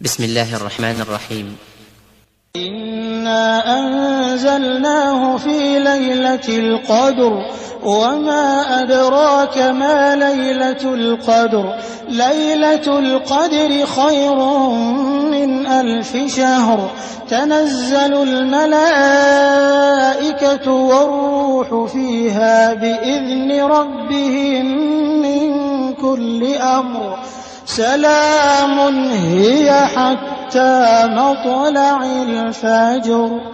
بسم الله الرحمن الرحيم. إنا أنزلناه في ليلة القدر وما أدراك ما ليلة القدر ليلة القدر خير من 1000 شهر تنزل الملائكة والروح فيها بإذن ربهم من كل أمر سلام هي حتى مطلع الفجر.